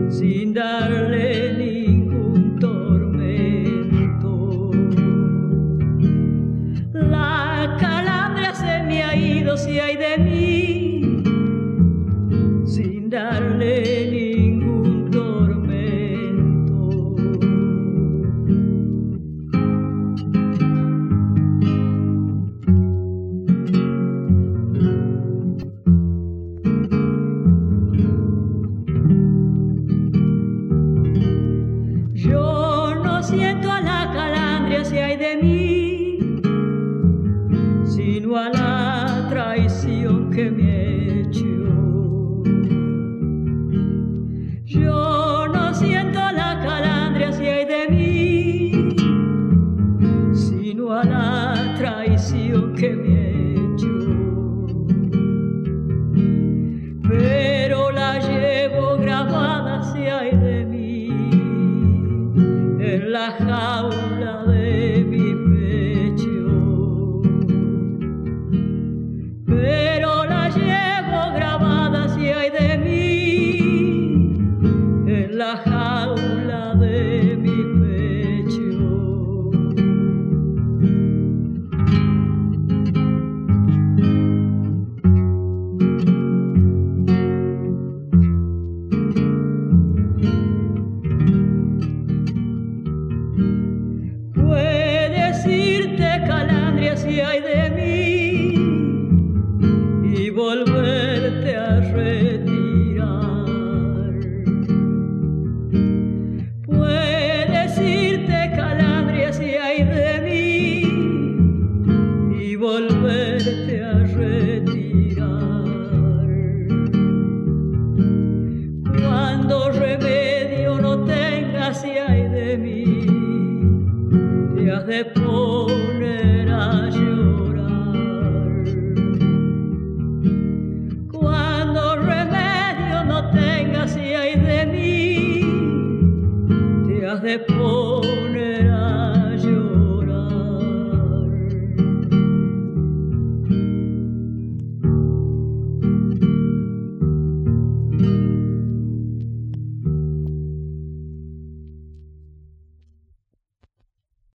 sin darle ningún tormento. La calandria se me ha ido, si hay de mí, sin darle ningún tormento. Yo no siento a la calandria si hay de mí, sino a la traición que me he hecho. Yo no siento a la calandria si hay de mí, sino a la traición que me he hecho. Pero la llevo grabada si hay de mí en la jaula de mi pecho. Pero la llevo grabada si hay de mí en la jaula de mi pecho. Puedes irte, calandria, si hay de mí, y volverte a retirar. Puedes irte, calandria, si hay de mí, y volverte a retirar. Cuando remedio no tengas, si hay de mí, te has de poner a llorar. Cuando remedio no tengas, si hay de mí, te has de poner